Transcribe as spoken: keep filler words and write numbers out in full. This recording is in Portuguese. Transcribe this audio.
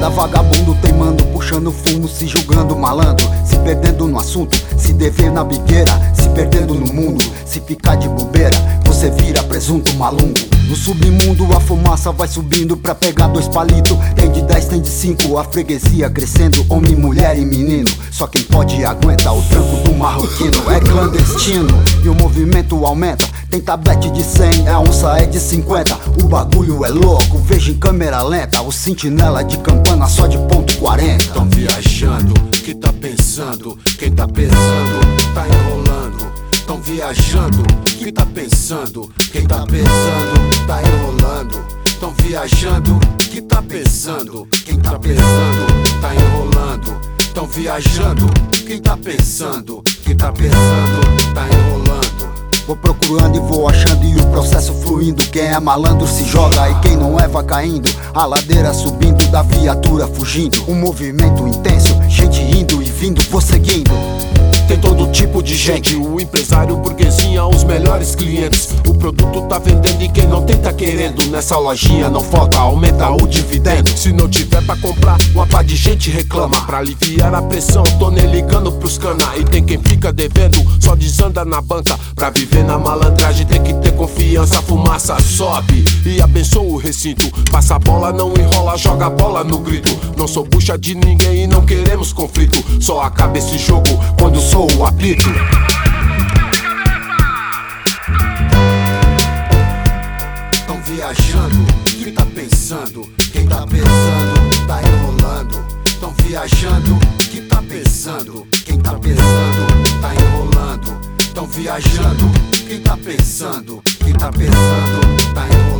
Cada vagabundo teimando, puxando fumo, se julgando malandro, se perdendo no assunto, se devendo na biqueira, se perdendo no mundo. Se ficar de bobeira, você vira presunto malungo. No submundo a fumaça vai subindo pra pegar dois palitos. Tem de dez, tem de cinco, a freguesia crescendo. Homem, mulher e menino, só quem pode aguenta o tranco do marroquino. É clandestino e o movimento aumenta. Tem tablete de cem, a onça é de cinquenta. O bagulho é louco, veja em câmera lenta. O sentinela de campana só de ponto quarenta. Tão viajando, que tá pensando? Quem tá pensando, tá enrolando. Tão viajando, que tá pensando? Quem tá pensando, tá enrolando. Tão viajando, que tá pensando? Quem tá pensando, tá enrolando. Tão viajando, quem tá pensando? Quem tá pensando, tá enrolando. Vou procurando e vou achando e o processo fluindo. Quem é malandro se joga e quem não é vai caindo. A ladeira subindo, da viatura fugindo. Um movimento intenso, gente indo e vindo, vou seguindo. Tem todo tipo de gente, o empresário, burguesinha, os melhores clientes. O produto tá vendendo e quem não tem tá querendo. Nessa lojinha não falta, aumenta o dividendo. Se não tiver pra comprar, uma pá de gente reclama. Pra aliviar a pressão, tô nem ligando pros cana. E tem quem fica devendo, só desanda na banca. Pra viver na malandragem tem que ter confiança. A fumaça sobe e abençoa o recinto. Passa a bola, não enrola, joga a bola no grito. Não sou bucha de ninguém e não queremos conflito. Só acaba esse jogo quando sou o apito. Tão viajando, que tá pensando? Quem tá pensando, tá enrolando. Tão viajando, que tá pensando? Quem tá pensando, tá enrolando. Tão viajando, quem tá pensando? Quem tá pensando, tá enrolando.